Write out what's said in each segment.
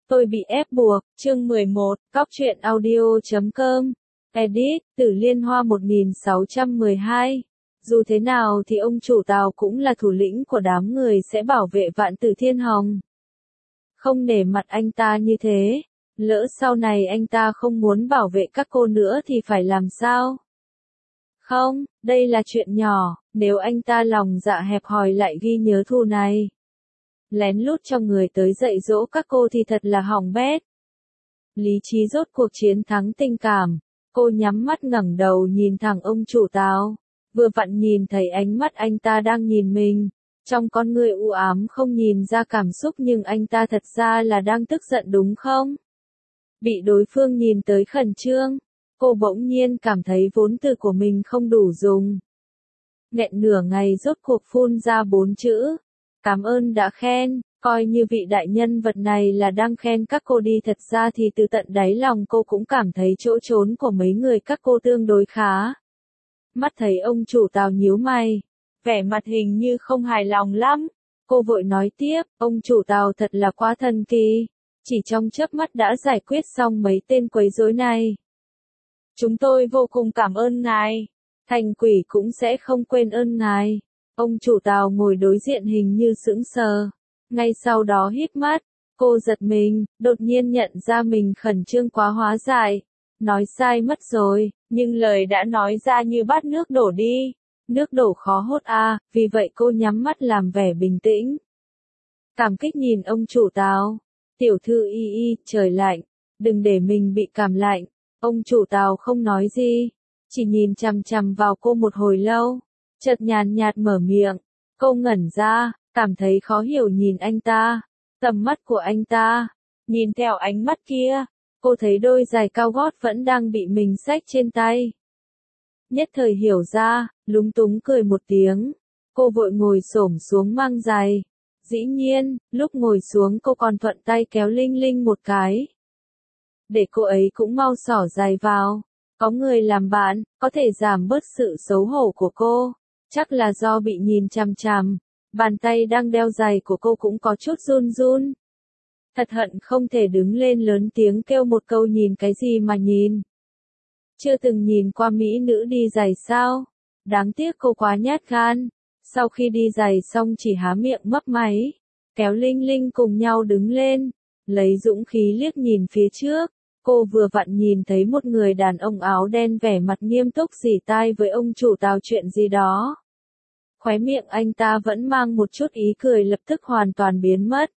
Tôi bị ép buộc, chương 11, Cóc truyện audio.com, edit, Tử Liên Hoa 1612. Dù thế nào thì ông chủ Tào cũng là thủ lĩnh của đám người sẽ bảo vệ Vạn Tử Thiên Hồng. Không nể mặt anh ta như thế, lỡ sau này anh ta không muốn bảo vệ các cô nữa thì phải làm sao? Không, đây là chuyện nhỏ, nếu anh ta lòng dạ hẹp hòi lại ghi nhớ thù này. Lén lút cho người tới dạy dỗ các cô thì thật là hỏng bét. Lý trí rốt cuộc chiến thắng tình cảm, cô nhắm mắt ngẩng đầu nhìn thẳng ông chủ Tào, vừa vặn nhìn thấy ánh mắt anh ta đang nhìn mình, trong con người u ám không nhìn ra cảm xúc nhưng anh ta thật ra là đang tức giận đúng không? Bị đối phương nhìn tới khẩn trương, cô bỗng nhiên cảm thấy vốn từ của mình không đủ dùng. Nghẹn nửa ngày rốt cuộc phun ra 4 chữ. Cảm ơn đã khen, coi như vị đại nhân vật này là đang khen các cô đi, thật ra thì từ tận đáy lòng cô cũng cảm thấy chỗ trốn của mấy người các cô tương đối khá. Mắt thấy ông chủ Tào nhíu mày, vẻ mặt hình như không hài lòng lắm, cô vội nói tiếp, ông chủ Tào thật là quá thần kỳ, chỉ trong chớp mắt đã giải quyết xong mấy tên quấy rối này. Chúng tôi vô cùng cảm ơn ngài, thành quỷ cũng sẽ không quên ơn ngài. Ông chủ Tào ngồi đối diện hình như sững sờ, ngay sau đó hít mắt, cô giật mình, đột nhiên nhận ra mình khẩn trương quá hóa giải, nói sai mất rồi, nhưng lời đã nói ra như bát nước đổ đi, nước đổ khó hốt à, vì vậy cô nhắm mắt làm vẻ bình tĩnh. Cảm kích nhìn ông chủ Tào, tiểu thư y, trời lạnh, đừng để mình bị cảm lạnh, ông chủ Tào không nói gì, chỉ nhìn chằm chằm vào cô một hồi lâu. Chợt nhàn nhạt mở miệng, cô ngẩn ra, cảm thấy khó hiểu nhìn anh ta, tầm mắt của anh ta, nhìn theo ánh mắt kia, cô thấy đôi giày cao gót vẫn đang bị mình xách trên tay. Nhất thời hiểu ra, lúng túng cười một tiếng, cô vội ngồi xổm xuống mang giày. Dĩ nhiên, lúc ngồi xuống cô còn thuận tay kéo Linh Linh một cái. Để cô ấy cũng mau xỏ giày vào, có người làm bạn, có thể giảm bớt sự xấu hổ của cô. Chắc là do bị nhìn chằm chằm, bàn tay đang đeo giày của cô cũng có chút run run. Thật hận không thể đứng lên lớn tiếng kêu một câu nhìn cái gì mà nhìn. Chưa từng nhìn qua mỹ nữ đi giày sao? Đáng tiếc cô quá nhát gan. Sau khi đi giày xong chỉ há miệng mấp máy, kéo Linh Linh cùng nhau đứng lên, lấy dũng khí liếc nhìn phía trước. Cô vừa vặn nhìn thấy một người đàn ông áo đen vẻ mặt nghiêm túc rỉ tai với ông chủ Tào chuyện gì đó. Khóe miệng anh ta vẫn mang một chút ý cười lập tức hoàn toàn biến mất.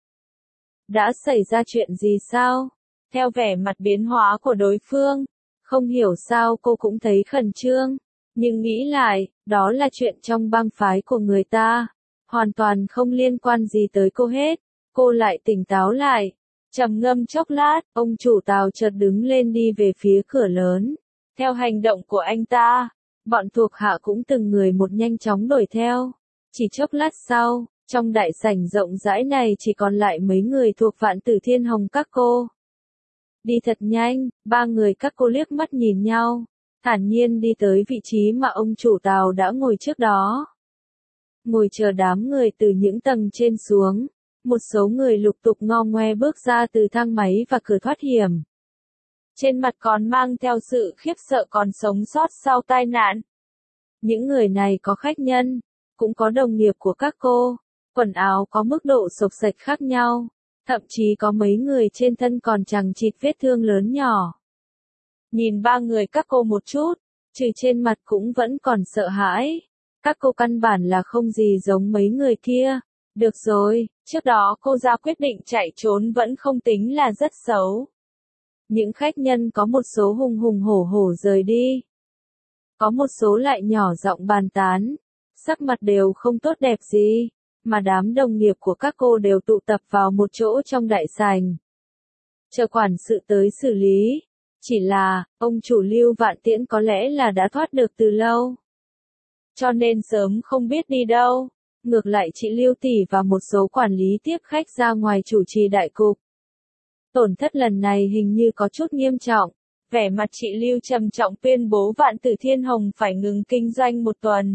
Đã xảy ra chuyện gì sao? Theo vẻ mặt biến hóa của đối phương, không hiểu sao cô cũng thấy khẩn trương, nhưng nghĩ lại, đó là chuyện trong bang phái của người ta, hoàn toàn không liên quan gì tới cô hết. Cô lại tỉnh táo lại. Trầm ngâm chốc lát, ông chủ Tào chợt đứng lên đi về phía cửa lớn. Theo hành động của anh ta, bọn thuộc hạ cũng từng người một nhanh chóng đuổi theo. Chỉ chốc lát sau, trong đại sảnh rộng rãi này chỉ còn lại mấy người thuộc Vạn Tử Thiên Hồng các cô. Đi thật nhanh, ba người các cô liếc mắt nhìn nhau, thản nhiên đi tới vị trí mà ông chủ Tào đã ngồi trước đó. Ngồi chờ đám người từ những tầng trên xuống. Một số người lục tục ngo ngoe bước ra từ thang máy và cửa thoát hiểm. Trên mặt còn mang theo sự khiếp sợ còn sống sót sau tai nạn. Những người này có khách nhân, cũng có đồng nghiệp của các cô, quần áo có mức độ xộc xệch khác nhau, thậm chí có mấy người trên thân còn chằng chịt vết thương lớn nhỏ. Nhìn ba người các cô một chút, trừ trên mặt cũng vẫn còn sợ hãi. Các cô căn bản là không gì giống mấy người kia. Được rồi, trước đó cô ra quyết định chạy trốn vẫn không tính là rất xấu. Những khách nhân có một số hùng hùng hổ hổ rời đi. Có một số lại nhỏ giọng bàn tán, sắc mặt đều không tốt đẹp gì, mà đám đồng nghiệp của các cô đều tụ tập vào một chỗ trong đại sảnh. Chờ quản sự tới xử lý, chỉ là, ông chủ Lưu Vạn Tiễn có lẽ là đã thoát được từ lâu. Cho nên sớm không biết đi đâu. Ngược lại chị Lưu tỷ và một số quản lý tiếp khách ra ngoài chủ trì đại cục. Tổn thất lần này hình như có chút nghiêm trọng, vẻ mặt chị Lưu trầm trọng tuyên bố Vạn Tử Thiên Hồng phải ngừng kinh doanh 1 tuần.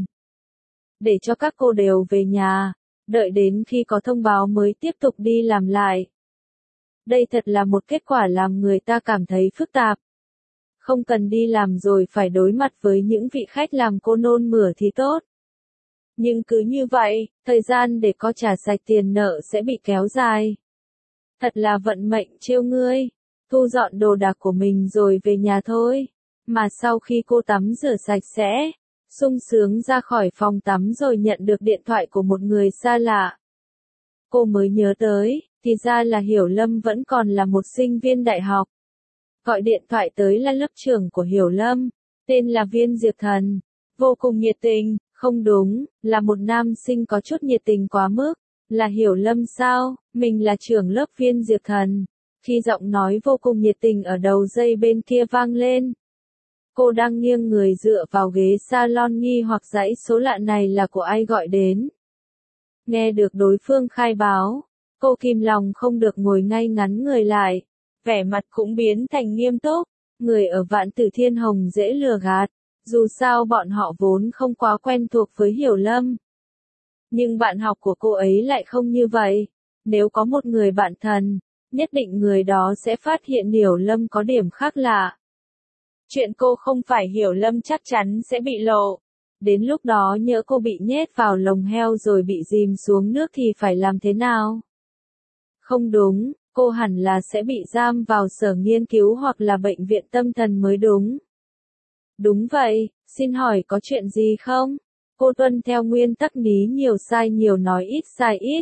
Để cho các cô đều về nhà, đợi đến khi có thông báo mới tiếp tục đi làm lại. Đây thật là một kết quả làm người ta cảm thấy phức tạp. Không cần đi làm rồi phải đối mặt với những vị khách làm cô nôn mửa thì tốt. Nhưng cứ như vậy, thời gian để co trả sạch tiền nợ sẽ bị kéo dài. Thật là vận mệnh trêu ngươi. Thu dọn đồ đạc của mình rồi về nhà thôi. Mà sau khi cô tắm rửa sạch sẽ, sung sướng ra khỏi phòng tắm rồi nhận được điện thoại của một người xa lạ. Cô mới nhớ tới, thì ra là Hiểu Lâm vẫn còn là một sinh viên đại học. Gọi điện thoại tới là lớp trưởng của Hiểu Lâm, tên là Viên Diệp Thần. Vô cùng nhiệt tình, không đúng, là một nam sinh có chút nhiệt tình quá mức. Là Hiểu Lâm sao, mình là trưởng lớp Viên Diệp Thần. Khi giọng nói vô cùng nhiệt tình ở đầu dây bên kia vang lên. Cô đang nghiêng người dựa vào ghế salon nghi hoặc dãy số lạ này là của ai gọi đến. Nghe được đối phương khai báo, cô kìm lòng không được ngồi ngay ngắn người lại, vẻ mặt cũng biến thành nghiêm túc. Người ở Vạn Tử Thiên Hồng dễ lừa gạt, dù sao bọn họ vốn không quá quen thuộc với Hiểu Lâm. Nhưng bạn học của cô ấy lại không như vậy. Nếu có một người bạn thân, nhất định người đó sẽ phát hiện Hiểu Lâm có điểm khác lạ. Chuyện cô không phải Hiểu Lâm chắc chắn sẽ bị lộ. Đến lúc đó nhỡ cô bị nhét vào lồng heo rồi bị dìm xuống nước thì phải làm thế nào? Không đúng, cô hẳn là sẽ bị giam vào sở nghiên cứu hoặc là bệnh viện tâm thần mới đúng. Đúng vậy, xin hỏi có chuyện gì không? Cô tuân theo nguyên tắc ní nhiều sai nhiều nói ít sai ít.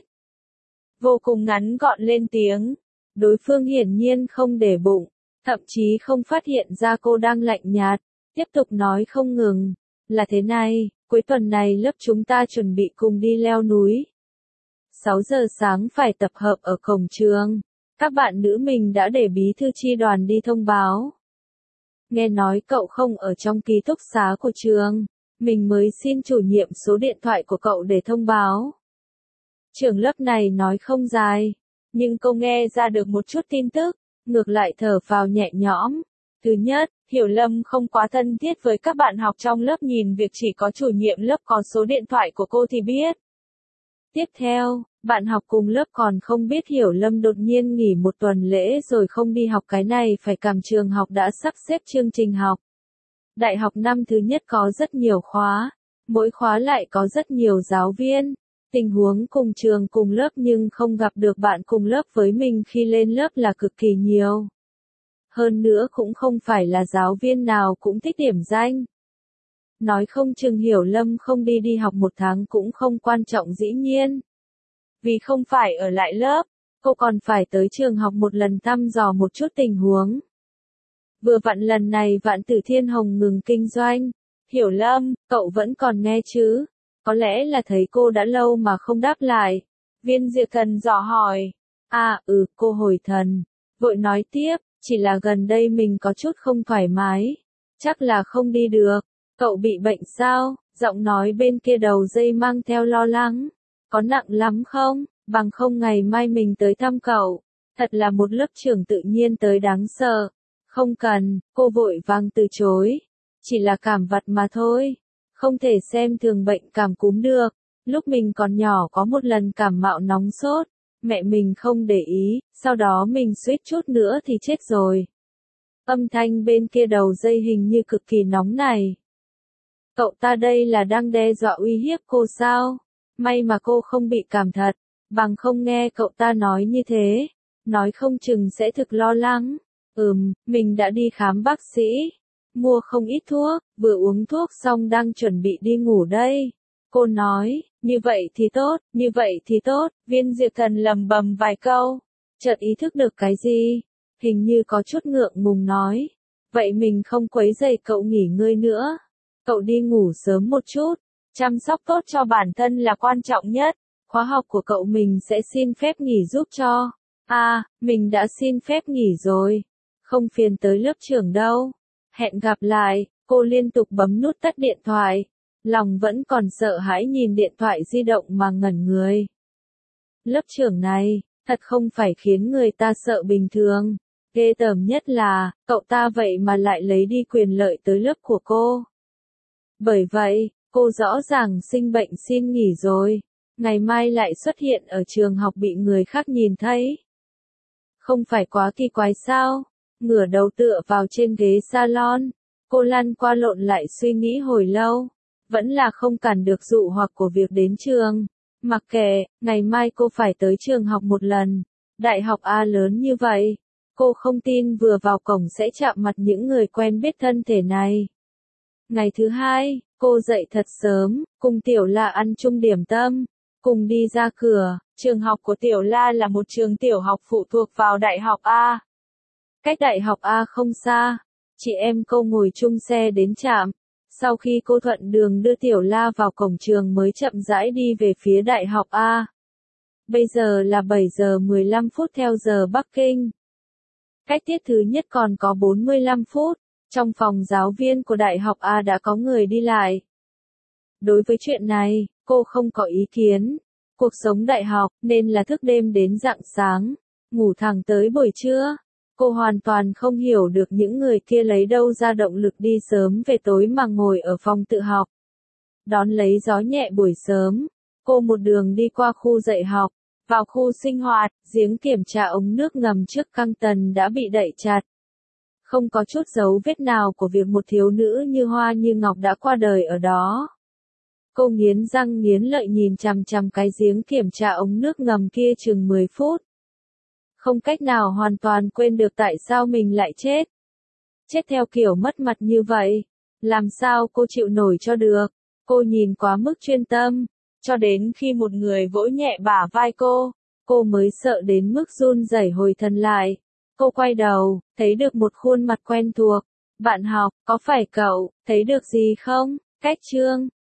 Vô cùng ngắn gọn lên tiếng. Đối phương hiển nhiên không để bụng, thậm chí không phát hiện ra cô đang lạnh nhạt, tiếp tục nói không ngừng. Là thế này, cuối tuần này lớp chúng ta chuẩn bị cùng đi leo núi. 6 giờ sáng phải tập hợp ở cổng trường. Các bạn nữ mình đã để bí thư chi đoàn đi thông báo. Nghe nói cậu không ở trong ký túc xá của trường, mình mới xin chủ nhiệm số điện thoại của cậu để thông báo. Trưởng lớp này nói không dài, nhưng cô nghe ra được một chút tin tức, ngược lại thở phào nhẹ nhõm. Thứ nhất, Hiểu Lâm không quá thân thiết với các bạn học trong lớp, nhìn việc chỉ có chủ nhiệm lớp có số điện thoại của cô thì biết. Tiếp theo, bạn học cùng lớp còn không biết Hiểu Lâm đột nhiên nghỉ một tuần lễ rồi không đi học, cái này phải cảm trường học đã sắp xếp chương trình học. Đại học năm thứ nhất có rất nhiều khóa, mỗi khóa lại có rất nhiều giáo viên. Tình huống cùng trường cùng lớp nhưng không gặp được bạn cùng lớp với mình khi lên lớp là cực kỳ nhiều. Hơn nữa cũng không phải là giáo viên nào cũng thích điểm danh. Nói không chừng Hiểu Lâm không đi học một tháng cũng không quan trọng dĩ nhiên. Vì không phải ở lại lớp, cô còn phải tới trường học một lần thăm dò một chút tình huống. Vừa vặn lần này Vạn Tử Thiên Hồng ngừng kinh doanh. Hiểu Lâm, cậu vẫn còn nghe chứ? Có lẽ là thấy cô đã lâu mà không đáp lại. Viên Diệp Thần dò hỏi. Cô hồi thần. Vội nói tiếp, chỉ là gần đây mình có chút không thoải mái. Chắc là không đi được. Cậu bị bệnh sao? Giọng nói bên kia đầu dây mang theo lo lắng. Có nặng lắm không? Bằng không ngày mai mình tới thăm cậu. Thật là một lớp trưởng tự nhiên tới đáng sợ. Không cần, cô vội vàng từ chối. Chỉ là cảm vặt mà thôi. Không thể xem thường bệnh cảm cúm được. Lúc mình còn nhỏ có một lần cảm mạo nóng sốt. Mẹ mình không để ý, sau đó mình suýt chút nữa thì chết rồi. Âm thanh bên kia đầu dây hình như cực kỳ nóng này. Cậu ta đây là đang đe dọa uy hiếp cô sao? May mà cô không bị cảm thật, bằng không nghe cậu ta nói như thế, nói không chừng sẽ thực lo lắng. Mình đã đi khám bác sĩ, mua không ít thuốc, vừa uống thuốc xong đang chuẩn bị đi ngủ đây. Cô nói, như vậy thì tốt, như vậy thì tốt, Viên Diệp Thần lầm bầm vài câu, chợt ý thức được cái gì, hình như có chút ngượng ngùng nói. Vậy mình không quấy rầy cậu nghỉ ngơi nữa, cậu đi ngủ sớm một chút, chăm sóc tốt cho bản thân là quan trọng nhất, khóa học của cậu mình sẽ xin phép nghỉ giúp cho. Mình đã xin phép nghỉ rồi, không phiền tới lớp trưởng đâu. Hẹn gặp lại, cô liên tục bấm nút tắt điện thoại. Lòng vẫn còn sợ hãi nhìn điện thoại di động mà ngẩn người. Lớp trưởng này, thật không phải khiến người ta sợ bình thường. Ghê tởm nhất là, cậu ta vậy mà lại lấy đi quyền lợi tới lớp của cô. Bởi vậy, cô rõ ràng sinh bệnh xin nghỉ rồi. Ngày mai lại xuất hiện ở trường học bị người khác nhìn thấy. Không phải quá kỳ quái sao? Ngửa đầu tựa vào trên ghế salon. Cô lăn qua lộn lại suy nghĩ hồi lâu. Vẫn là không cản được dụ hoặc của việc đến trường. Mặc kệ, ngày mai cô phải tới trường học một lần. Đại học A lớn như vậy. Cô không tin vừa vào cổng sẽ chạm mặt những người quen biết thân thể này. Ngày thứ hai, cô dậy thật sớm, cùng Tiểu La ăn chung điểm tâm, cùng đi ra cửa. Trường học của Tiểu La là một trường tiểu học phụ thuộc vào Đại học A. Cách Đại học A không xa, chị em cô ngồi chung xe đến trạm. Sau khi cô thuận đường đưa Tiểu La vào cổng trường mới chậm rãi đi về phía Đại học A. Bây giờ là 7 giờ 15 phút theo giờ Bắc Kinh. Cách tiết thứ nhất còn có 45 phút. Trong phòng giáo viên của Đại học A đã có người đi lại. Đối với chuyện này, cô không có ý kiến. Cuộc sống đại học nên là thức đêm đến rạng sáng, ngủ thẳng tới buổi trưa. Cô hoàn toàn không hiểu được những người kia lấy đâu ra động lực đi sớm về tối mà ngồi ở phòng tự học. Đón lấy gió nhẹ buổi sớm, cô một đường đi qua khu dạy học, vào khu sinh hoạt, giếng kiểm tra ống nước ngầm trước căng tần đã bị đậy chặt. Không có chút dấu vết nào của việc một thiếu nữ như Hoa như Ngọc đã qua đời ở đó. Cô nghiến răng nghiến lợi nhìn chằm chằm cái giếng kiểm tra ống nước ngầm kia chừng 10 phút. Không cách nào hoàn toàn quên được tại sao mình lại chết. Chết theo kiểu mất mặt như vậy. Làm sao cô chịu nổi cho được. Cô nhìn quá mức chuyên tâm. Cho đến khi một người vỗ nhẹ bả vai cô mới sợ đến mức run rẩy hồi thần lại. Cô quay đầu, thấy được một khuôn mặt quen thuộc. Bạn học, có phải cậu, thấy được gì không? Cách chương